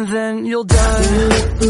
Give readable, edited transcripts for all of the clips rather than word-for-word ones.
and then you'll die.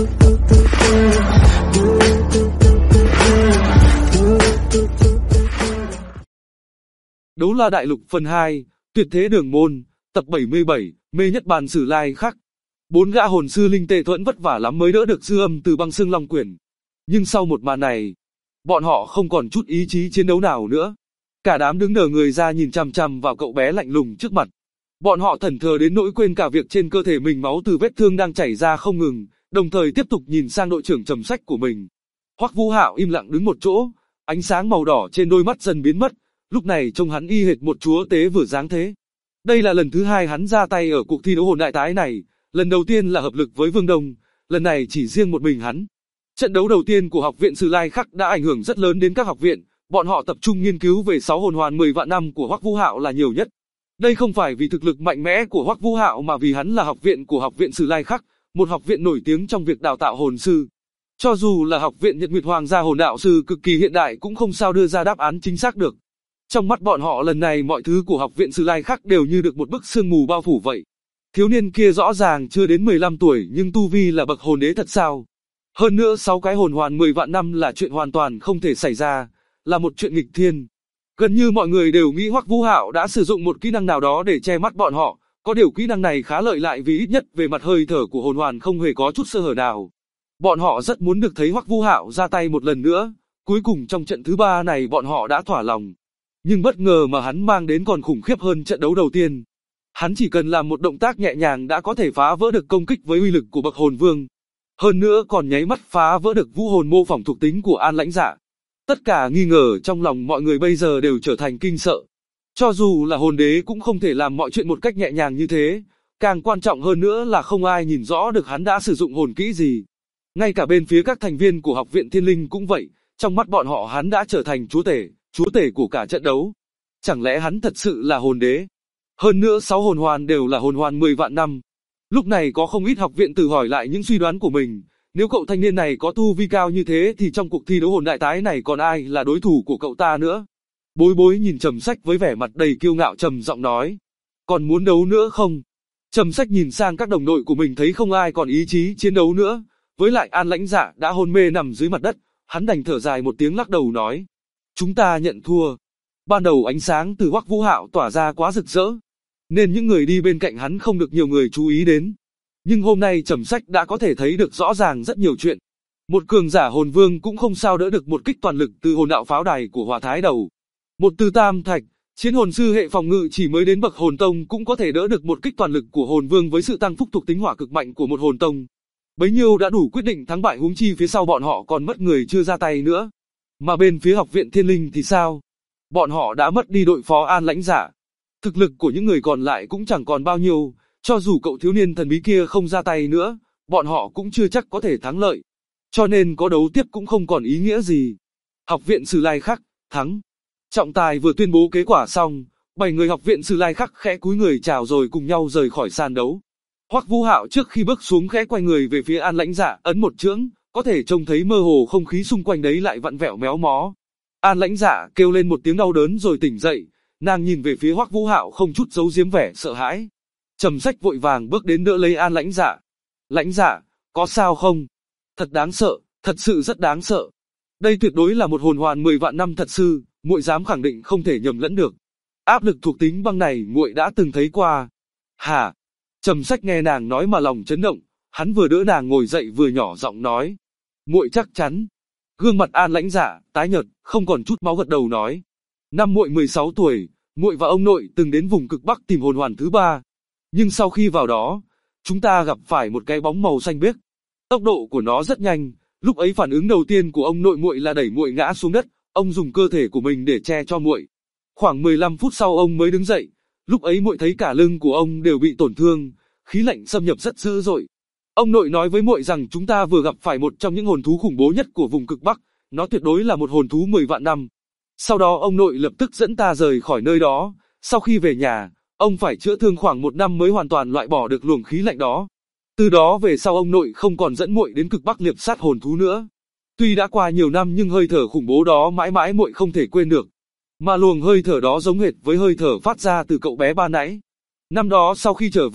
Đấu La Đại Lục phần 2, Tuyệt Thế Đường Môn, tập 77, Mê Nhất Bàn Sử Lai Khắc. 4 gã hồn sư linh tệ thuẫn vất vả lắm mới đỡ được dư âm từ Băng Xương Long Quyển. Nhưng sau một màn này, bọn họ không còn chút ý chí chiến đấu nào nữa. Cả đám đứng đờ người ra nhìn chằm chằm vào cậu bé lạnh lùng trước mặt. Bọn họ thẫn thờ đến nỗi quên cả việc trên cơ thể mình máu từ vết thương đang chảy ra không ngừng, đồng thời tiếp tục nhìn sang đội trưởng Trầm Sách của mình. Hoắc Vũ Hạo im lặng đứng một chỗ, ánh sáng màu đỏ trên đôi mắt dần biến mất. Lúc này trông hắn y hệt một chúa tế vừa giáng thế. Đây là lần thứ 2 hắn ra tay ở cuộc thi đấu hồn đại tái này, lần đầu tiên là hợp lực với Vương Đông, lần này chỉ riêng một mình hắn. Trận đấu đầu tiên của học viện Sử Lai Khắc đã ảnh hưởng rất lớn đến các học viện, bọn họ tập trung nghiên cứu về 6 hồn hoàn 10 vạn năm của Hoắc Vũ Hạo là nhiều nhất. Đây không phải vì thực lực mạnh mẽ của Hoắc Vũ Hạo mà vì hắn là học viện của học viện Sử Lai Khắc, một học viện nổi tiếng trong việc đào tạo hồn sư. Cho dù là học viện Nhật Nguyệt Hoàng gia hồn đạo sư cực kỳ hiện đại cũng không sao đưa ra đáp án chính xác được. Trong mắt bọn họ lần này mọi thứ của học viện Sử Lai Khắc đều như được một bức sương mù bao phủ vậy. Thiếu niên kia rõ ràng chưa đến 15 tuổi nhưng tu vi là bậc hồn đế thật sao? Hơn nữa 6 cái hồn hoàn 10 vạn năm là chuyện hoàn toàn không thể xảy ra, là một chuyện nghịch thiên. Gần như mọi người đều nghĩ Hoắc Vũ Hạo đã sử dụng một kỹ năng nào đó để che mắt bọn họ, có điều kỹ năng này khá lợi lại vì ít nhất về mặt hơi thở của hồn hoàn không hề có chút sơ hở nào. Bọn họ rất muốn được thấy Hoắc Vũ Hạo ra tay một lần nữa, cuối cùng trong trận thứ 3 này bọn họ đã thỏa lòng. Nhưng bất ngờ mà hắn mang đến còn khủng khiếp hơn trận đấu đầu tiên. Hắn chỉ cần làm một động tác nhẹ nhàng đã có thể phá vỡ được công kích với uy lực của bậc hồn vương. Hơn nữa còn nháy mắt phá vỡ được vũ hồn mô phỏng thuộc tính của An Lãnh Dạ. Tất cả nghi ngờ trong lòng mọi người bây giờ đều trở thành kinh sợ. Cho dù là hồn đế cũng không thể làm mọi chuyện một cách nhẹ nhàng như thế. Càng quan trọng hơn nữa là không ai nhìn rõ được hắn đã sử dụng hồn kỹ gì. Ngay cả bên phía các thành viên của học viện Thiên Linh cũng vậy, trong mắt bọn họ hắn đã trở thành chúa tể của cả trận đấu. Chẳng lẽ hắn thật sự là hồn đế? Hơn nữa 6 hồn hoàn đều là hồn hoàn 10 vạn năm. Lúc này có không ít học viện tự hỏi lại những suy đoán của mình. Nếu cậu thanh niên này có tu vi cao như thế thì trong cuộc thi đấu hồn đại tái này còn ai là đối thủ của cậu ta nữa? Bối Bối nhìn Trầm Sách với vẻ mặt đầy kiêu ngạo trầm giọng nói. Còn muốn đấu nữa không? Trầm Sách nhìn sang các đồng đội của mình thấy không ai còn ý chí chiến đấu nữa. Với lại An Lãnh Dạ đã hôn mê nằm dưới mặt đất, hắn đành thở dài một tiếng lắc đầu nói. Chúng ta nhận thua. Ban đầu ánh sáng từ Hoắc Vũ Hạo tỏa ra quá rực rỡ, nên những người đi bên cạnh hắn không được nhiều người chú ý đến. Nhưng hôm nay Trầm Sách đã có thể thấy được rõ ràng rất nhiều chuyện. Một cường giả hồn vương cũng không sao đỡ được một kích toàn lực từ hồn đạo pháo đài của Hỏa Thái Đầu. Một từ tam thạch, chiến hồn sư hệ phòng ngự chỉ mới đến bậc hồn tông cũng có thể đỡ được một kích toàn lực của hồn vương với sự tăng phúc thuộc tính hỏa cực mạnh của một hồn tông. Bấy nhiêu đã đủ quyết định thắng bại, huống chi phía sau bọn họ còn mất người chưa ra tay nữa. Mà bên phía học viện Thiên Linh thì sao? Bọn họ đã mất đi đội phó An Lãnh Dạ. Thực lực của những người còn lại cũng chẳng còn bao nhiêu, cho dù cậu thiếu niên thần bí kia không ra tay nữa, bọn họ cũng chưa chắc có thể thắng lợi. Cho nên có đấu tiếp cũng không còn ý nghĩa gì. Học viện Sử Lai Khắc, thắng. Trọng tài vừa tuyên bố kết quả xong, 7 người học viện Sử Lai Khắc khẽ cúi người chào rồi cùng nhau rời khỏi sàn đấu. Hoắc Vũ Hạo trước khi bước xuống khẽ quay người về phía An Lãnh Dạ ấn một chưởng, có thể trông thấy mơ hồ không khí xung quanh đấy lại vặn vẹo méo mó. An Lãnh Dạ kêu lên một tiếng đau đớn rồi tỉnh dậy, nàng nhìn về phía Hoắc Vũ Hạo không chút giấu giếm vẻ sợ hãi. Trầm Sách vội vàng bước đến đỡ lấy An Lãnh Dạ. Lãnh Dạ, có sao không? Thật đáng sợ, thật sự rất đáng sợ. Đây tuyệt đối là một hồn hoàn 10 vạn năm thật sự, muội dám khẳng định không thể nhầm lẫn được. Áp lực thuộc tính băng này muội đã từng thấy qua. Hả? Trầm Sách nghe nàng nói mà lòng chấn động, hắn vừa đỡ nàng ngồi dậy vừa nhỏ giọng nói. Muội chắc chắn. Gương mặt An Lãnh Dạ tái nhợt, không còn chút máu gật đầu nói. Năm muội 16 tuổi, muội và ông nội từng đến vùng cực Bắc tìm hồn hoàn thứ 3. Nhưng sau khi vào đó, chúng ta gặp phải một cái bóng màu xanh biếc. Tốc độ của nó rất nhanh, lúc ấy phản ứng đầu tiên của ông nội muội là đẩy muội ngã xuống đất, ông dùng cơ thể của mình để che cho muội. Khoảng 15 phút sau ông mới đứng dậy, lúc ấy muội thấy cả lưng của ông đều bị tổn thương, khí lạnh xâm nhập rất dữ dội. Ông nội nói với muội rằng chúng ta vừa gặp phải một trong những hồn thú khủng bố nhất của vùng cực Bắc, nó tuyệt đối là một hồn thú 10 vạn năm. Sau đó ông nội lập tức dẫn ta rời khỏi nơi đó, sau khi về nhà, ông phải chữa thương khoảng 1 năm mới hoàn toàn loại bỏ được luồng khí lạnh đó. Từ đó về sau ông nội không còn dẫn muội đến cực Bắc liệp sát hồn thú nữa. Tuy đã qua nhiều năm nhưng hơi thở khủng bố đó mãi mãi muội không thể quên được. Mà luồng hơi thở đó giống hệt với hơi thở phát ra từ cậu bé ban nãy. Năm đó sau khi trở về,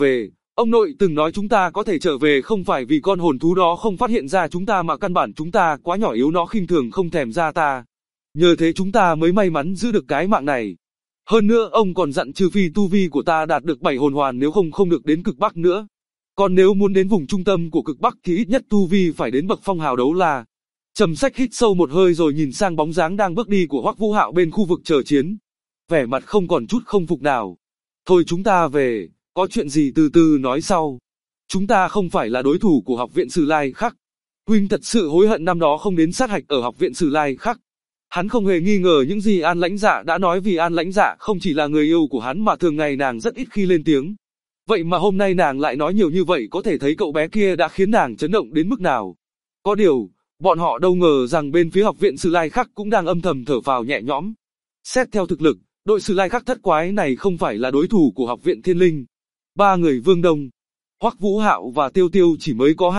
Ông nội từng nói chúng ta có thể trở về không phải vì con hồn thú đó không phát hiện ra chúng ta mà căn bản chúng ta quá nhỏ yếu nó khinh thường không thèm ra ta. Nhờ thế chúng ta mới may mắn giữ được cái mạng này. Hơn nữa ông còn dặn trừ phi tu vi của ta đạt được 7 hồn hoàn nếu không được đến cực Bắc nữa. Còn nếu muốn đến vùng trung tâm của cực Bắc thì ít nhất tu vi phải đến bậc phong hào đấu la. Trầm Sách hít sâu một hơi rồi nhìn sang bóng dáng đang bước đi của Hoắc Vũ Hạo bên khu vực chờ chiến. Vẻ mặt không còn chút không phục nào. Thôi chúng ta về, có chuyện gì từ từ nói sau. Chúng ta không phải là đối thủ của học viện Sử Lai Khắc. Huynh thật sự hối hận năm đó không đến sát hạch ở học viện Sử Lai Khắc. Hắn không hề nghi ngờ những gì An Lãnh Dạ đã nói vì An Lãnh Dạ không chỉ là người yêu của hắn mà thường ngày nàng rất ít khi lên tiếng. Vậy mà hôm nay nàng lại nói nhiều như vậy có thể thấy cậu bé kia đã khiến nàng chấn động đến mức nào. Có điều, bọn họ đâu ngờ rằng bên phía học viện Sử Lai Khắc cũng đang âm thầm thở phào nhẹ nhõm. Xét theo thực lực, đội Sử Lai Khắc thất quái này không phải là đối thủ của học viện Thiên Linh. Ba người Vương Đông, Hoắc Vũ Hạo và Tiêu Tiêu chỉ mới có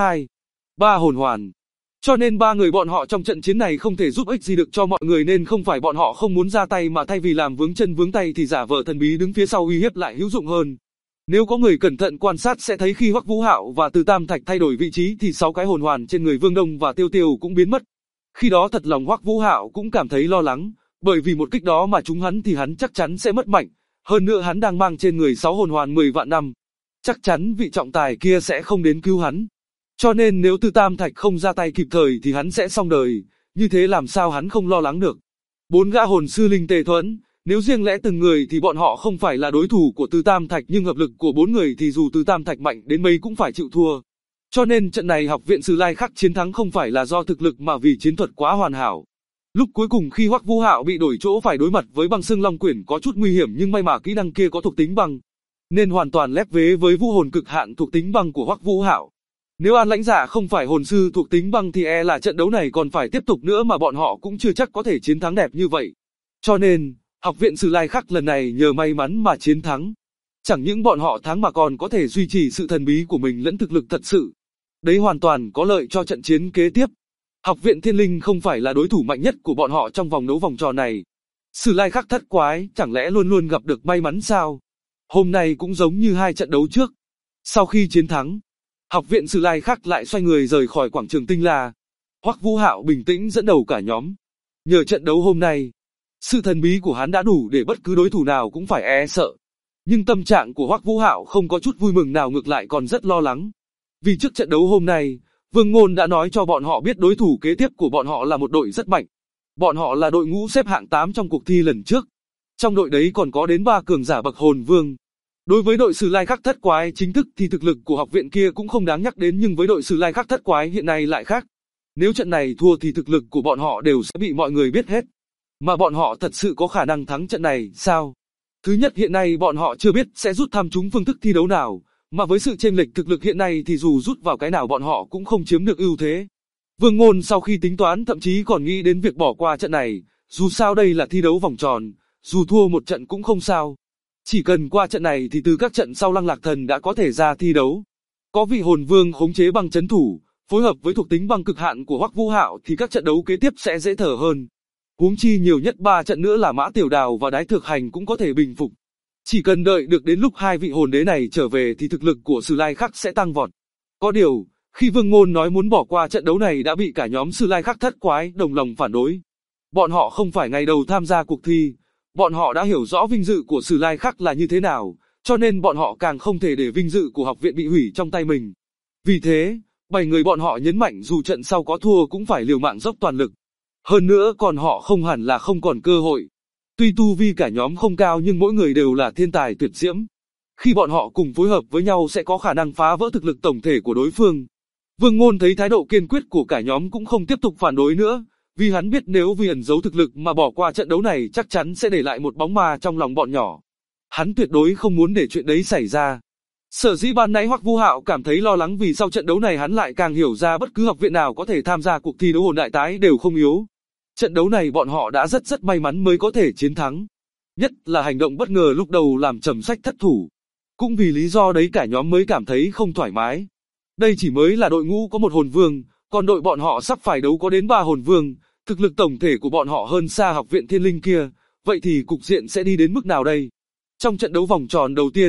3 hồn hoàn. Cho nên ba người bọn họ trong trận chiến này không thể giúp ích gì được cho mọi người nên không phải bọn họ không muốn ra tay mà thay vì làm vướng chân vướng tay thì giả vờ thần bí đứng phía sau uy hiếp lại hữu dụng hơn. Nếu có người cẩn thận quan sát sẽ thấy khi Hoắc Vũ Hạo và Từ Tam Thạch thay đổi vị trí thì 6 cái hồn hoàn trên người Vương Đông và Tiêu Tiêu cũng biến mất. Khi đó thật lòng Hoắc Vũ Hạo cũng cảm thấy lo lắng, bởi vì một kích đó mà trúng hắn thì hắn chắc chắn sẽ mất mạnh, hơn nữa hắn đang mang trên người 6 hồn hoàn 10 vạn năm. Chắc chắn vị trọng tài kia sẽ không đến cứu hắn. Cho nên nếu Từ Tam Thạch không ra tay kịp thời thì hắn sẽ xong đời, như thế làm sao hắn không lo lắng được. 4 gã hồn sư linh tề thuẫn, nếu riêng lẽ từng người thì bọn họ không phải là đối thủ của Từ Tam Thạch nhưng hợp lực của 4 người thì dù Từ Tam Thạch mạnh đến mấy cũng phải chịu thua. Cho nên trận này học viện Sử Lai Khắc chiến thắng không phải là do thực lực mà vì chiến thuật quá hoàn hảo. Lúc cuối cùng khi Hoắc Vũ Hạo bị đổi chỗ phải đối mặt với băng xương long quyển có chút nguy hiểm nhưng may mà kỹ năng kia có thuộc tính băng, nên hoàn toàn lép vế với vũ hồn cực hạn thuộc tính băng của Hoắc Vũ Hạo. Nếu An Lãnh Dạ không phải hồn sư thuộc tính băng thì là trận đấu này còn phải tiếp tục nữa mà bọn họ cũng chưa chắc có thể chiến thắng đẹp như vậy. Cho nên, học viện Sử Lai Khắc lần này nhờ may mắn mà chiến thắng. Chẳng những bọn họ thắng mà còn có thể duy trì sự thần bí của mình lẫn thực lực thật sự. Đấy hoàn toàn có lợi cho trận chiến kế tiếp. Học viện Thiên Linh không phải là đối thủ mạnh nhất của bọn họ trong vòng đấu vòng tròn này. Sử Lai Khắc thất quái chẳng lẽ luôn luôn gặp được may mắn sao? Hôm nay cũng giống như 2 trận đấu trước. Sau khi chiến thắng, học viện Sử Lai Khắc lại xoay người rời khỏi quảng trường Tinh La. Hoắc Vũ Hạo bình tĩnh dẫn đầu cả nhóm. Nhờ trận đấu hôm nay, sự thần bí của hắn đã đủ để bất cứ đối thủ nào cũng phải sợ. Nhưng tâm trạng của Hoắc Vũ Hạo không có chút vui mừng nào, ngược lại còn rất lo lắng. Vì trước trận đấu hôm nay, Vương Ngôn đã nói cho bọn họ biết đối thủ kế tiếp của bọn họ là một đội rất mạnh. Bọn họ là đội ngũ xếp hạng 8 trong cuộc thi lần trước. Trong đội đấy còn có đến 3 cường giả bậc hồn vương. Đối với đội Sử Lai Khắc thất quái chính thức thì thực lực của học viện kia cũng không đáng nhắc đến, nhưng với đội Sử Lai Khắc thất quái hiện nay lại khác. Nếu trận này thua thì thực lực của bọn họ đều sẽ bị mọi người biết hết. Mà bọn họ thật sự có khả năng thắng trận này sao? Thứ nhất, hiện nay bọn họ chưa biết sẽ rút thăm trúng phương thức thi đấu nào, mà với sự chênh lệch thực lực hiện nay thì dù rút vào cái nào bọn họ cũng không chiếm được ưu thế. Vương Ngôn sau khi tính toán thậm chí còn nghĩ đến việc bỏ qua trận này, dù sao đây là thi đấu vòng tròn, dù thua một trận cũng không sao. Chỉ cần qua trận này thì từ các trận sau Lăng Lạc Thần đã có thể ra thi đấu. Có vị hồn vương khống chế băng chấn thủ, phối hợp với thuộc tính băng cực hạn của Hoắc Vũ Hạo thì các trận đấu kế tiếp sẽ dễ thở hơn. Huống chi nhiều nhất 3 trận nữa là Mã Tiểu Đào và Đái Thược Hành cũng có thể bình phục. Chỉ cần đợi được đến lúc 2 vị hồn đế này trở về thì thực lực của Sử Lai Khắc sẽ tăng vọt. Có điều, khi Vương Ngôn nói muốn bỏ qua trận đấu này đã bị cả nhóm Sử Lai Khắc thất quái đồng lòng phản đối. Bọn họ không phải ngày đầu tham gia cuộc thi, bọn họ đã hiểu rõ vinh dự của Sử Lai Khắc là như thế nào, cho nên bọn họ càng không thể để vinh dự của học viện bị hủy trong tay mình. Vì thế, 7 người bọn họ nhấn mạnh dù trận sau có thua cũng phải liều mạng dốc toàn lực. Hơn nữa còn họ không hẳn là không còn cơ hội. Tuy tu vi cả nhóm không cao nhưng mỗi người đều là thiên tài tuyệt diễm. Khi bọn họ cùng phối hợp với nhau sẽ có khả năng phá vỡ thực lực tổng thể của đối phương. Vương Ngôn thấy thái độ kiên quyết của cả nhóm cũng không tiếp tục phản đối nữa, vì hắn biết nếu vì ẩn giấu thực lực mà bỏ qua trận đấu này chắc chắn sẽ để lại một bóng ma trong lòng bọn nhỏ. Hắn tuyệt đối không muốn để chuyện đấy xảy ra. Sở dĩ ban nãy Hoắc Vũ Hạo cảm thấy lo lắng vì sau trận đấu này hắn lại càng hiểu ra bất cứ học viện nào có thể tham gia cuộc thi đấu hồn đại tái đều không yếu. Trận đấu này bọn họ đã rất may mắn mới có thể chiến thắng. Nhất là hành động bất ngờ lúc đầu làm Trầm Sách thất thủ. Cũng vì lý do đấy cả nhóm mới cảm thấy không thoải mái. Đây chỉ mới là đội ngũ có 1 hồn vương, còn đội bọn họ sắp phải đấu có đến 3 hồn vương, thực lực tổng thể của bọn họ hơn xa học viện Thiên Linh kia, vậy thì cục diện sẽ đi đến mức nào đây? Trong trận đấu vòng tròn đầu tiên,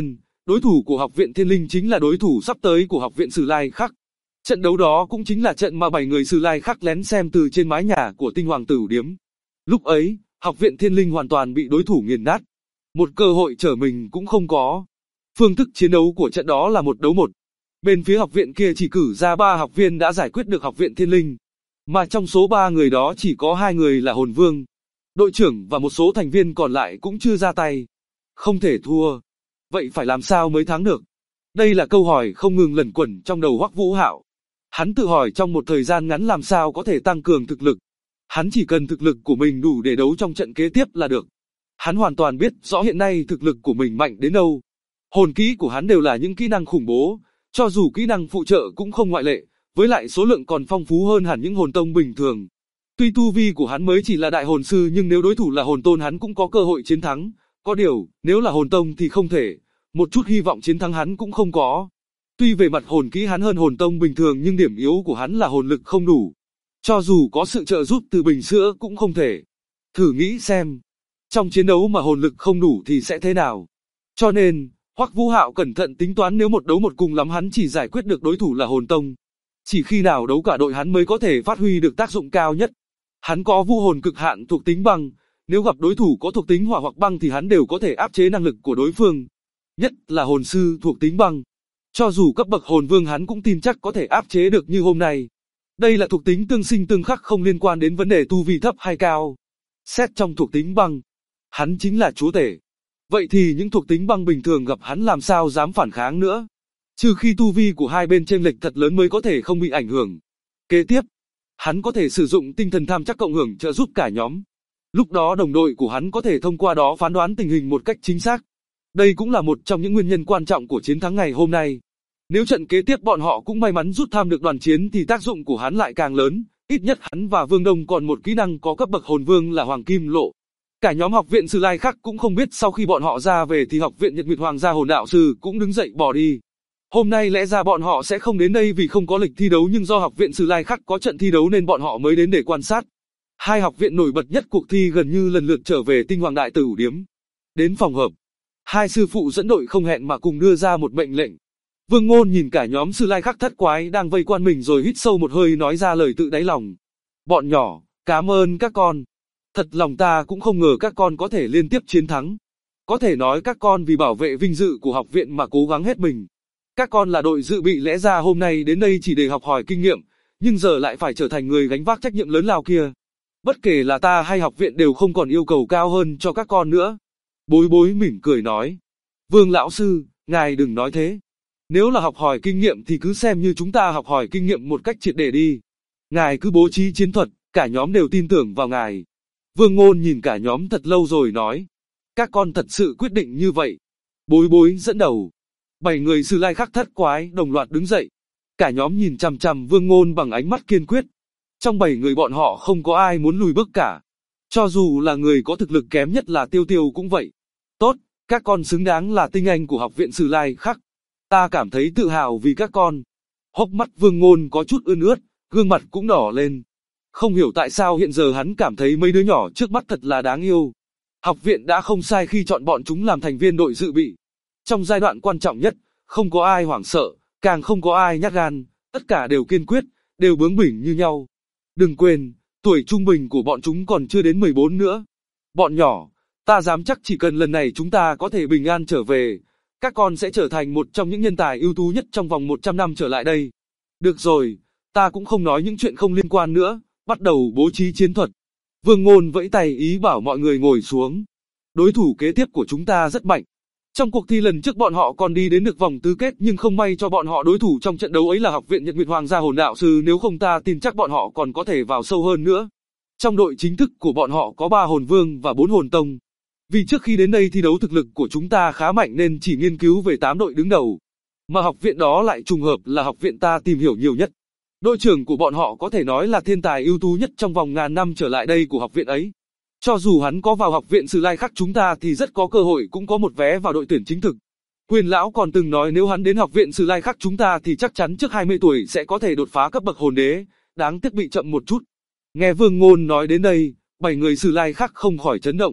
đối thủ của Học viện Thiên Linh chính là đối thủ sắp tới của Học viện Sử Lai Khắc. Trận đấu đó cũng chính là trận mà 7 người Sử Lai Khắc lén xem từ trên mái nhà của Tinh Hoàng Tửu Điếm. Lúc ấy, Học viện Thiên Linh hoàn toàn bị đối thủ nghiền nát. Một cơ hội trở mình cũng không có. Phương thức chiến đấu của trận đó là 1 đấu 1. Bên phía học viện kia chỉ cử ra 3 học viên đã giải quyết được Học viện Thiên Linh. Mà trong số 3 người đó chỉ có 2 người là hồn vương. Đội trưởng và một số thành viên còn lại cũng chưa ra tay. Không thể thua. Vậy phải làm sao mới thắng được? Đây là câu hỏi không ngừng luẩn quẩn trong đầu Hoắc Vũ Hạo. Hắn tự hỏi trong một thời gian ngắn làm sao có thể tăng cường thực lực. Hắn chỉ cần thực lực của mình đủ để đấu trong trận kế tiếp là được. Hắn hoàn toàn biết rõ hiện nay thực lực của mình mạnh đến đâu. Hồn kỹ của hắn đều là những kỹ năng khủng bố, cho dù kỹ năng phụ trợ cũng không ngoại lệ, với lại số lượng còn phong phú hơn hẳn những hồn tông bình thường. Tuy tu vi của hắn mới chỉ là đại hồn sư nhưng nếu đối thủ là hồn tôn hắn cũng có cơ hội chiến thắng. Có điều, nếu là hồn tông thì không thể, một chút hy vọng chiến thắng hắn cũng không có. Tuy về mặt hồn kỹ hắn hơn hồn tông bình thường nhưng điểm yếu của hắn là hồn lực không đủ. Cho dù có sự trợ giúp từ bình sữa cũng không thể. Thử nghĩ xem, trong chiến đấu mà hồn lực không đủ thì sẽ thế nào? Cho nên, Hoắc Vũ Hạo cẩn thận tính toán nếu 1 đấu 1 cùng lắm hắn chỉ giải quyết được đối thủ là hồn tông. Chỉ khi nào đấu cả đội hắn mới có thể phát huy được tác dụng cao nhất. Hắn có vu hồn cực hạn thuộc tính băng, nếu gặp đối thủ có thuộc tính hỏa hoặc băng thì hắn đều có thể áp chế năng lực của đối phương. Nhất là hồn sư thuộc tính băng. Cho dù cấp bậc hồn vương hắn cũng tin chắc có thể áp chế được như hôm nay. Đây là thuộc tính tương sinh tương khắc không liên quan đến vấn đề tu vi thấp hay cao. Xét trong thuộc tính băng, hắn chính là chúa tể. Vậy thì những thuộc tính băng bình thường gặp hắn làm sao dám phản kháng nữa? Trừ khi tu vi của hai bên chênh lệch thật lớn mới có thể không bị ảnh hưởng. Kế tiếp, hắn có thể sử dụng tinh thần tham chắc cộng hưởng trợ giúp cả nhóm. Lúc đó đồng đội của hắn có thể thông qua đó phán đoán tình hình một cách chính xác. Đây cũng là một trong những nguyên nhân quan trọng của chiến thắng ngày hôm nay. Nếu trận kế tiếp bọn họ cũng may mắn rút tham được đoàn chiến thì tác dụng của hắn lại càng lớn. Ít nhất hắn và Vương Đông còn một kỹ năng có cấp bậc hồn vương là Hoàng Kim Lộ. Cả nhóm học viện Sử Lai Khắc cũng không biết sau khi bọn họ ra về thì học viện Nhật Nguyệt Hoàng gia hồn đạo sư cũng đứng dậy bỏ đi. Hôm nay lẽ ra bọn họ sẽ không đến đây vì không có lịch thi đấu nhưng do học viện Sử Lai Khắc có trận thi đấu nên bọn họ mới đến để quan sát. Hai học viện nổi bật nhất cuộc thi gần như lần lượt trở về Tinh Hoàng Đại Tửu Điếm. Đến phòng họp, hai sư phụ dẫn đội không hẹn mà cùng đưa ra một mệnh lệnh. Vương Ngôn nhìn cả nhóm Sử Lai Khắc thất quái đang vây quanh mình rồi hít sâu một hơi nói ra lời tự đáy lòng. Bọn nhỏ, cảm ơn các con. Thật lòng ta cũng không ngờ các con có thể liên tiếp chiến thắng. Có thể nói các con vì bảo vệ vinh dự của học viện mà cố gắng hết mình. Các con là đội dự bị lẽ ra hôm nay đến đây chỉ để học hỏi kinh nghiệm, nhưng giờ lại phải trở thành người gánh vác trách nhiệm lớn lao kia. Bất kể là ta hay học viện đều không còn yêu cầu cao hơn cho các con nữa. Bối Bối mỉm cười nói. Vương lão sư, ngài đừng nói thế. Nếu là học hỏi kinh nghiệm thì cứ xem như chúng ta học hỏi kinh nghiệm một cách triệt để đi. Ngài cứ bố trí chiến thuật, cả nhóm đều tin tưởng vào ngài. Vương Ngôn nhìn cả nhóm thật lâu rồi nói. Các con thật sự quyết định như vậy. Bối Bối dẫn đầu. 7 người Sử Lai Khắc thất quái đồng loạt đứng dậy. Cả nhóm nhìn chằm chằm Vương Ngôn bằng ánh mắt kiên quyết. Trong 7 người bọn họ không có ai muốn lùi bước cả. Cho dù là người có thực lực kém nhất là Tiêu Tiêu cũng vậy. Tốt, các con xứng đáng là tinh anh của học viện Sử Lai Khắc. Ta cảm thấy tự hào vì các con. Hốc mắt Vương Ngôn có chút ươn ướt, gương mặt cũng đỏ lên. Không hiểu tại sao hiện giờ hắn cảm thấy mấy đứa nhỏ trước mắt thật là đáng yêu. Học viện đã không sai khi chọn bọn chúng làm thành viên đội dự bị. Trong giai đoạn quan trọng nhất, không có ai hoảng sợ, càng không có ai nhát gan, tất cả đều kiên quyết, đều bướng bỉnh như nhau. Đừng quên, tuổi trung bình của bọn chúng còn chưa đến 14 nữa. Bọn nhỏ, ta dám chắc chỉ cần lần này chúng ta có thể bình an trở về, các con sẽ trở thành một trong những nhân tài ưu tú nhất trong vòng 100 năm trở lại đây. Được rồi, ta cũng không nói những chuyện không liên quan nữa, bắt đầu bố trí chiến thuật. Vương Ngôn vẫy tay ý bảo mọi người ngồi xuống. Đối thủ kế tiếp của chúng ta rất mạnh. Trong cuộc thi lần trước bọn họ còn đi đến được vòng tứ kết nhưng không may cho bọn họ đối thủ trong trận đấu ấy là học viện Nhật Nguyệt Hoàng gia hồn đạo sư, nếu không ta tin chắc bọn họ còn có thể vào sâu hơn nữa. Trong đội chính thức của bọn họ có 3 hồn vương và 4 hồn tông. Vì trước khi đến đây thi đấu thực lực của chúng ta khá mạnh nên chỉ nghiên cứu về 8 đội đứng đầu. Mà học viện đó lại trùng hợp là học viện ta tìm hiểu nhiều nhất. Đội trưởng của bọn họ có thể nói là thiên tài ưu tú nhất trong vòng ngàn năm trở lại đây của học viện ấy. Cho dù hắn có vào học viện Sử Lai Khắc chúng ta thì rất có cơ hội cũng có một vé vào đội tuyển chính thực. Quyền lão còn từng nói nếu hắn đến học viện Sử Lai Khắc chúng ta thì chắc chắn trước 20 tuổi sẽ có thể đột phá cấp bậc hồn đế, đáng tiếc bị chậm một chút. Nghe Vương Ngôn nói đến đây, 7 người Sử Lai Khắc không khỏi chấn động.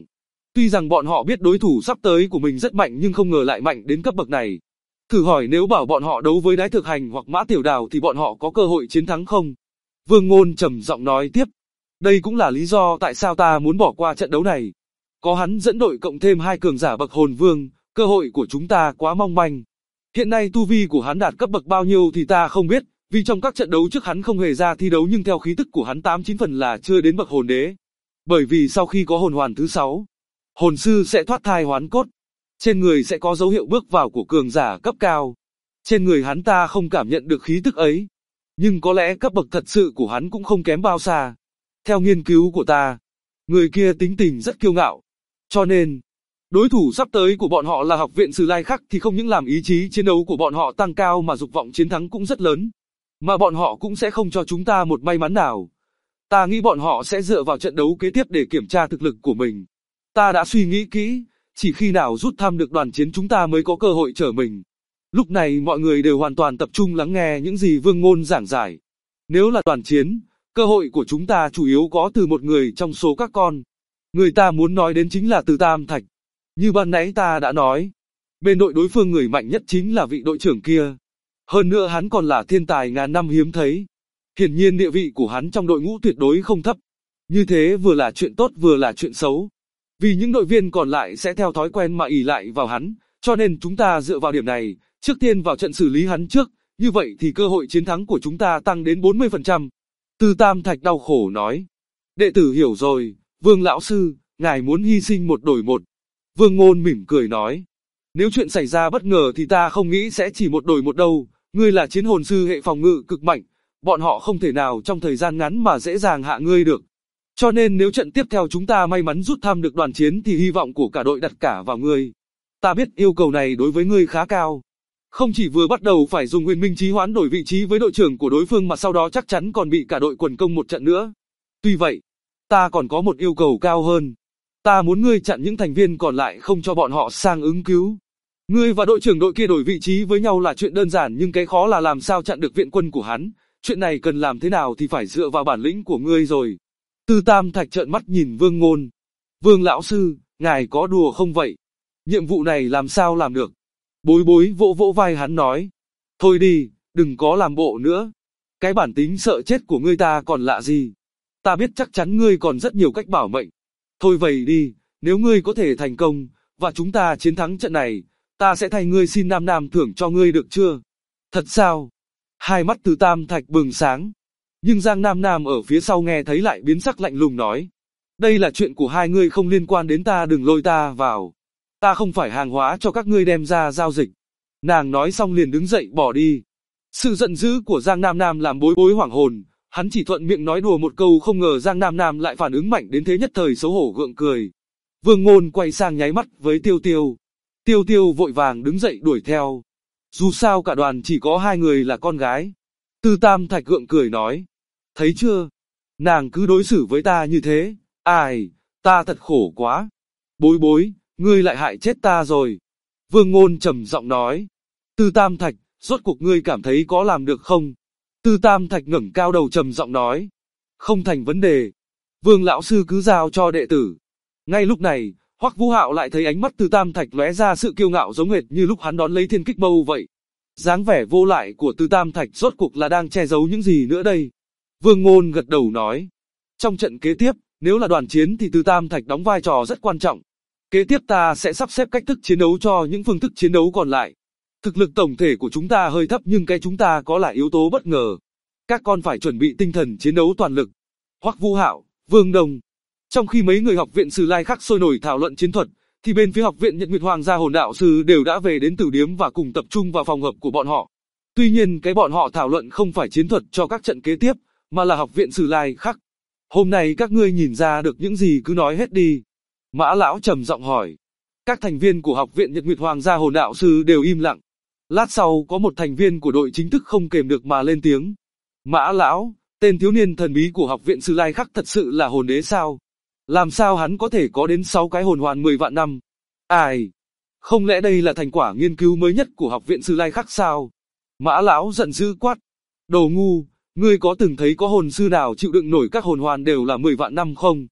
Tuy rằng bọn họ biết đối thủ sắp tới của mình rất mạnh nhưng không ngờ lại mạnh đến cấp bậc này. Thử hỏi nếu bảo bọn họ đấu với Đái Thực Hành hoặc Mã Tiểu Đào thì bọn họ có cơ hội chiến thắng không? Vương Ngôn trầm giọng nói tiếp. Đây cũng là lý do tại sao ta muốn bỏ qua trận đấu này. Có hắn dẫn đội cộng thêm hai cường giả bậc hồn vương, cơ hội của chúng ta quá mong manh. Hiện nay tu vi của hắn đạt cấp bậc bao nhiêu thì ta không biết, vì trong các trận đấu trước hắn không hề ra thi đấu nhưng theo khí tức của hắn 8-9 phần là chưa đến bậc hồn đế. Bởi vì sau khi có hồn hoàn thứ 6, hồn sư sẽ thoát thai hoán cốt. Trên người sẽ có dấu hiệu bước vào của cường giả cấp cao. Trên người hắn ta không cảm nhận được khí tức ấy. Nhưng có lẽ cấp bậc thật sự của hắn cũng không kém bao xa. Theo nghiên cứu của ta, người kia tính tình rất kiêu ngạo. Cho nên, đối thủ sắp tới của bọn họ là Học viện Sử Lai Khắc thì không những làm ý chí chiến đấu của bọn họ tăng cao mà dục vọng chiến thắng cũng rất lớn. Mà bọn họ cũng sẽ không cho chúng ta một may mắn nào. Ta nghĩ bọn họ sẽ dựa vào trận đấu kế tiếp để kiểm tra thực lực của mình. Ta đã suy nghĩ kỹ, chỉ khi nào rút thăm được đoàn chiến chúng ta mới có cơ hội trở mình. Lúc này mọi người đều hoàn toàn tập trung lắng nghe những gì Vương Ngôn giảng giải. Nếu là đoàn chiến, cơ hội của chúng ta chủ yếu có từ một người trong số các con. Người ta muốn nói đến chính là Từ Tam Thạch. Như ban nãy ta đã nói, bên đội đối phương người mạnh nhất chính là vị đội trưởng kia. Hơn nữa hắn còn là thiên tài ngàn năm hiếm thấy. Hiển nhiên địa vị của hắn trong đội ngũ tuyệt đối không thấp. Như thế vừa là chuyện tốt vừa là chuyện xấu. Vì những đội viên còn lại sẽ theo thói quen mà ỷ lại vào hắn, cho nên chúng ta dựa vào điểm này, trước tiên vào trận xử lý hắn trước, như vậy thì cơ hội chiến thắng của chúng ta tăng đến 40%. Từ Tam Thạch đau khổ nói. Đệ tử hiểu rồi, Vương lão sư, ngài muốn hy sinh một đổi một. Vương Ngôn mỉm cười nói. Nếu chuyện xảy ra bất ngờ thì ta không nghĩ sẽ chỉ một đổi một đâu, ngươi là chiến hồn sư hệ phòng ngự cực mạnh, bọn họ không thể nào trong thời gian ngắn mà dễ dàng hạ ngươi được. Cho nên nếu trận tiếp theo chúng ta may mắn rút thăm được đoàn chiến thì hy vọng của cả đội đặt cả vào ngươi. Ta biết yêu cầu này đối với ngươi khá cao. Không chỉ vừa bắt đầu phải dùng Huyền Minh Chí hoán đổi vị trí với đội trưởng của đối phương mà sau đó chắc chắn còn bị cả đội quần công một trận nữa. Tuy vậy, ta còn có một yêu cầu cao hơn. Ta muốn ngươi chặn những thành viên còn lại không cho bọn họ sang ứng cứu. Ngươi và đội trưởng đội kia đổi vị trí với nhau là chuyện đơn giản nhưng cái khó là làm sao chặn được viện quân của hắn. Chuyện này cần làm thế nào thì phải dựa vào bản lĩnh của ngươi rồi. Từ Tam Thạch trợn mắt nhìn Vương Ngôn. Vương lão sư, ngài có đùa không vậy? Nhiệm vụ này làm sao làm được? Bối Bối vỗ vỗ vai hắn nói. Thôi đi, đừng có làm bộ nữa. Cái bản tính sợ chết của ngươi ta còn lạ gì? Ta biết chắc chắn ngươi còn rất nhiều cách bảo mệnh. Thôi vậy đi, nếu ngươi có thể thành công, và chúng ta chiến thắng trận này, ta sẽ thay ngươi xin Nam Nam thưởng cho ngươi được chưa? Thật sao? Hai mắt Từ Tam Thạch bừng sáng. Nhưng Giang Nam Nam ở phía sau nghe thấy lại biến sắc lạnh lùng nói. Đây là chuyện của hai ngươi không liên quan đến ta, đừng lôi ta vào. Ta không phải hàng hóa cho các ngươi đem ra giao dịch. Nàng nói xong liền đứng dậy bỏ đi. Sự giận dữ của Giang Nam Nam làm Bối Bối hoảng hồn. Hắn chỉ thuận miệng nói đùa một câu không ngờ Giang Nam Nam lại phản ứng mạnh đến thế, nhất thời xấu hổ gượng cười. Vương Ngôn quay sang nháy mắt với Tiêu Tiêu. Tiêu Tiêu vội vàng đứng dậy đuổi theo. Dù sao cả đoàn chỉ có hai người là con gái. Từ Tam Thạch gượng cười nói. Thấy chưa? Nàng cứ đối xử với ta như thế. Ai, ta thật khổ quá. Bối Bối, ngươi lại hại chết ta rồi. Vương Ngôn trầm giọng nói. Từ Tam Thạch, rốt cuộc ngươi cảm thấy có làm được không? Từ Tam Thạch ngẩng cao đầu trầm giọng nói. Không thành vấn đề. Vương lão sư cứ giao cho đệ tử. Ngay lúc này, Hoắc Vũ Hạo lại thấy ánh mắt Từ Tam Thạch lóe ra sự kiêu ngạo giống hệt như lúc hắn đón lấy Thiên Kích Mâu vậy. Dáng vẻ vô lại của Từ Tam Thạch rốt cuộc là đang che giấu những gì nữa đây? Vương Ngôn gật đầu nói. Trong trận kế tiếp, nếu là đoàn chiến thì Từ Tam Thạch đóng vai trò rất quan trọng. Kế tiếp ta sẽ sắp xếp cách thức chiến đấu cho những phương thức chiến đấu còn lại. Thực lực tổng thể của chúng ta hơi thấp nhưng cái chúng ta có là yếu tố bất ngờ. Các con phải chuẩn bị tinh thần chiến đấu toàn lực. Hoắc Vũ Hạo, Vương Đông. Trong khi mấy người học viện Sử Lai Khắc sôi nổi thảo luận chiến thuật, thì bên phía học viện Nhật Nguyệt Hoàng gia hồn đạo sư đều đã về đến tử điếm và cùng tập trung vào phòng hợp của bọn họ. Tuy nhiên cái bọn họ thảo luận không phải chiến thuật cho các trận kế tiếp, mà là học viện Sử Lai Khắc. Hôm nay các ngươi nhìn ra được những gì cứ nói hết đi. Mã lão trầm giọng hỏi. Các thành viên của học viện Nhật Nguyệt Hoàng gia hồn đạo sư đều im lặng. Lát sau có một thành viên của đội chính thức không kềm được mà lên tiếng. Mã lão, tên thiếu niên thần bí của học viện Sử Lai Khắc thật sự là hồn đế sao? Làm sao hắn có thể có đến 6 cái hồn hoàn 10 vạn năm? Ai? Không lẽ đây là thành quả nghiên cứu mới nhất của học viện Sử Lai Khắc sao? Mã lão giận dữ quát. Đồ ngu, ngươi có từng thấy có hồn sư nào chịu đựng nổi các hồn hoàn đều là 10 vạn năm không?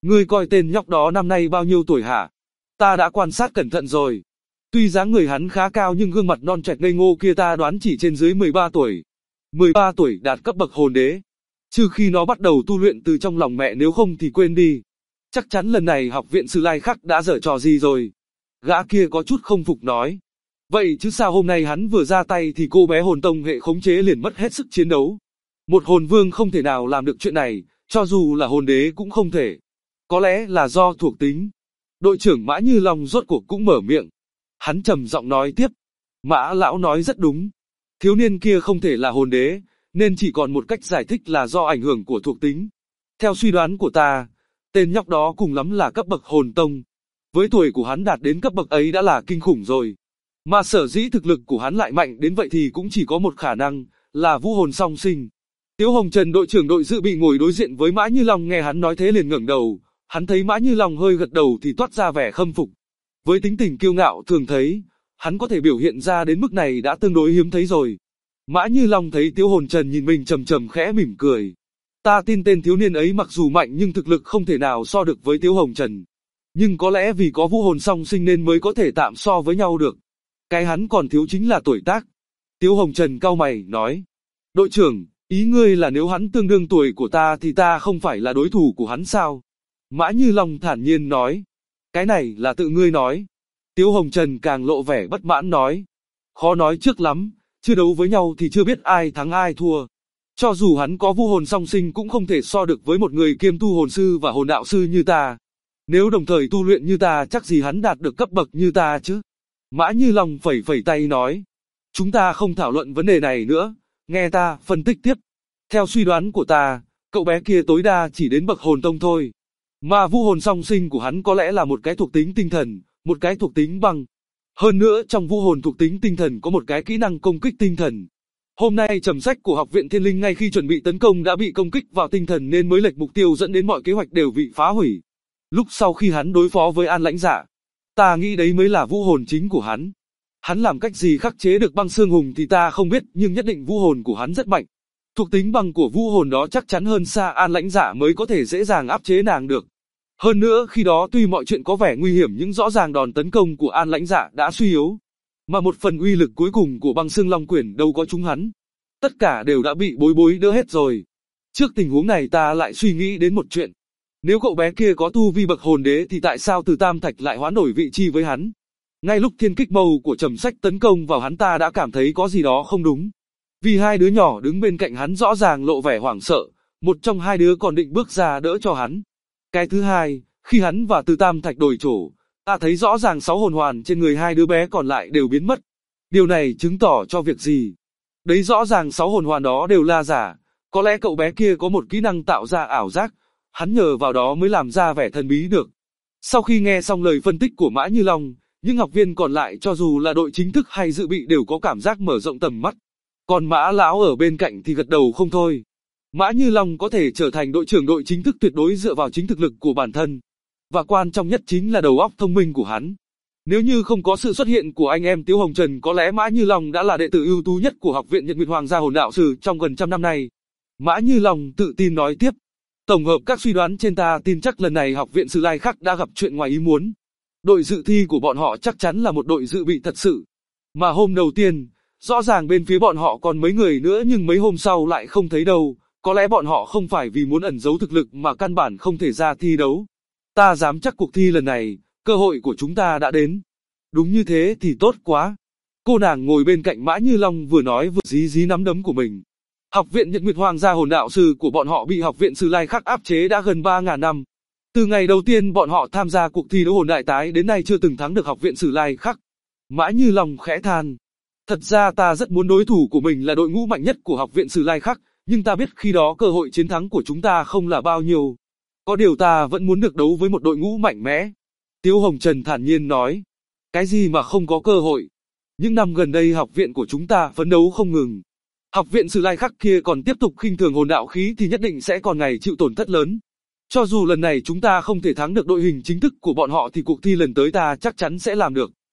Ngươi coi tên nhóc đó năm nay bao nhiêu tuổi hả? Ta đã quan sát cẩn thận rồi. Tuy dáng người hắn khá cao nhưng gương mặt non trẻ ngây ngô kia ta đoán chỉ trên dưới 13 tuổi. 13 tuổi đạt cấp bậc hồn đế. Trừ khi nó bắt đầu tu luyện từ trong lòng mẹ, nếu không thì quên đi. Chắc chắn lần này học viện Sử Lai Khắc đã giở trò gì rồi. Gã kia có chút không phục nói. Vậy chứ sao hôm nay hắn vừa ra tay thì cô bé hồn tông hệ khống chế liền mất hết sức chiến đấu. Một hồn vương không thể nào làm được chuyện này, cho dù là hồn đế cũng không thể. Có lẽ là do thuộc tính. Đội trưởng Mã Như Long rốt cuộc cũng mở miệng. Hắn trầm giọng nói tiếp. Mã lão nói rất đúng. Thiếu niên kia không thể là hồn đế, nên chỉ còn một cách giải thích là do ảnh hưởng của thuộc tính. Theo suy đoán của ta, tên nhóc đó cùng lắm là cấp bậc hồn tông. Với tuổi của hắn đạt đến cấp bậc ấy đã là kinh khủng rồi. Mà sở dĩ thực lực của hắn lại mạnh đến vậy thì cũng chỉ có một khả năng, là vũ hồn song sinh. Tiếu Hồng Trần đội trưởng đội dự bị ngồi đối diện với Mã Như Long nghe hắn nói thế liền ngẩng đầu, hắn thấy Mã Như Long hơi gật đầu thì toát ra vẻ khâm phục. Với tính tình kiêu ngạo thường thấy, hắn có thể biểu hiện ra đến mức này đã tương đối hiếm thấy rồi. Mã Như Long thấy Tiếu Hồn Trần nhìn mình trầm trầm khẽ mỉm cười. Ta tin tên thiếu niên ấy mặc dù mạnh nhưng thực lực không thể nào so được với Tiếu Hồng Trần. Nhưng có lẽ vì có vũ hồn song sinh nên mới có thể tạm so với nhau được. Cái hắn còn thiếu chính là tuổi tác. Tiếu Hồng Trần cau mày, nói. Đội trưởng, ý ngươi là nếu hắn tương đương tuổi của ta thì ta không phải là đối thủ của hắn sao? Mã Như Long thản nhiên nói. Cái này là tự ngươi nói. Tiếu Hồng Trần càng lộ vẻ bất mãn nói. Khó nói trước lắm, chưa đấu với nhau thì chưa biết ai thắng ai thua. Cho dù hắn có vũ hồn song sinh cũng không thể so được với một người kiêm tu hồn sư và hồn đạo sư như ta. Nếu đồng thời tu luyện như ta chắc gì hắn đạt được cấp bậc như ta chứ. Mã Như Long phẩy phẩy tay nói. Chúng ta không thảo luận vấn đề này nữa, nghe ta phân tích tiếp. Theo suy đoán của ta, cậu bé kia tối đa chỉ đến bậc hồn tông thôi. Mà vũ hồn song sinh của hắn có lẽ là một cái thuộc tính tinh thần, một cái thuộc tính băng. Hơn nữa trong vũ hồn thuộc tính tinh thần có một cái kỹ năng công kích tinh thần. Hôm nay trầm sách của học viện Thiên Linh ngay khi chuẩn bị tấn công đã bị công kích vào tinh thần nên mới lệch mục tiêu dẫn đến mọi kế hoạch đều bị phá hủy. Lúc sau khi hắn đối phó với An Lãnh Dạ, ta nghĩ đấy mới là vũ hồn chính của hắn. Hắn làm cách gì khắc chế được băng xương hùng thì ta không biết nhưng nhất định vũ hồn của hắn rất mạnh. Thuộc tính băng của vũ hồn đó chắc chắn hơn xa An Lãnh Dạ mới có thể dễ dàng áp chế nàng được. Hơn nữa khi đó tuy mọi chuyện có vẻ nguy hiểm nhưng rõ ràng đòn tấn công của An Lãnh Dạ đã suy yếu. Mà một phần uy lực cuối cùng của băng xương long quyển đâu có trúng hắn. Tất cả đều đã bị bối đỡ hết rồi. Trước tình huống này ta lại suy nghĩ đến một chuyện. Nếu cậu bé kia có tu vi bậc hồn đế thì tại sao Từ Tam Thạch lại hoán đổi vị trí với hắn? Ngay lúc thiên kích mâu của trầm sách tấn công vào hắn ta đã cảm thấy có gì đó không đúng. Vì hai đứa nhỏ đứng bên cạnh hắn rõ ràng lộ vẻ hoảng sợ, một trong hai đứa còn định bước ra đỡ cho hắn. Cái thứ hai, khi hắn và Từ Tam Thạch đổi chỗ, ta thấy rõ ràng 6 hồn hoàn trên người hai đứa bé còn lại đều biến mất. Điều này chứng tỏ cho việc gì? Đấy rõ ràng 6 hồn hoàn đó đều là giả, có lẽ cậu bé kia có một kỹ năng tạo ra ảo giác, hắn nhờ vào đó mới làm ra vẻ thần bí được. Sau khi nghe xong lời phân tích của Mã Như Long, những học viên còn lại cho dù là đội chính thức hay dự bị đều có cảm giác mở rộng tầm mắt. Còn Mã Lão ở bên cạnh thì gật đầu không thôi. Mã Như Long có thể trở thành đội trưởng đội chính thức tuyệt đối dựa vào chính thực lực của bản thân. Và quan trọng nhất chính là đầu óc thông minh của hắn. Nếu như không có sự xuất hiện của anh em Tiếu Hồng Trần có lẽ Mã Như Long đã là đệ tử ưu tú nhất của học viện Nhật Nguyệt Hoàng gia hồn đạo sư trong gần trăm năm nay. Mã Như Long tự tin nói tiếp. Tổng hợp các suy đoán trên ta tin chắc lần này học viện Sử Lai Khắc đã gặp chuyện ngoài ý muốn. Đội dự thi của bọn họ chắc chắn là một đội dự bị thật sự. Mà hôm đầu tiên, rõ ràng bên phía bọn họ còn mấy người nữa nhưng mấy hôm sau lại không thấy đâu. Có lẽ bọn họ không phải vì muốn ẩn giấu thực lực mà căn bản không thể ra thi đấu. Ta dám chắc cuộc thi lần này, cơ hội của chúng ta đã đến. Đúng như thế thì tốt quá. Cô nàng ngồi bên cạnh Mã Như Long vừa nói vừa dí nắm đấm của mình. Học viện Nhật Nguyệt Hoàng gia hồn đạo sư của bọn họ bị học viện Sử Lai Khắc áp chế đã gần 3.000 năm. Từ ngày đầu tiên bọn họ tham gia cuộc thi đấu hồn đại tái đến nay chưa từng thắng được học viện Sử Lai Khắc. Mã Như Long khẽ than. Thật ra ta rất muốn đối thủ của mình là đội ngũ mạnh nhất của học viện Sử Lai Khắc, nhưng ta biết khi đó cơ hội chiến thắng của chúng ta không là bao nhiêu. Có điều ta vẫn muốn được đấu với một đội ngũ mạnh mẽ. Tiếu Hồng Trần thản nhiên nói. Cái gì mà không có cơ hội? Những năm gần đây học viện của chúng ta phấn đấu không ngừng. Học viện Sử Lai Khắc kia còn tiếp tục khinh thường hồn đạo khí thì nhất định sẽ còn ngày chịu tổn thất lớn. Cho dù lần này chúng ta không thể thắng được đội hình chính thức của bọn họ thì cuộc thi lần tới ta chắc chắn sẽ làm được.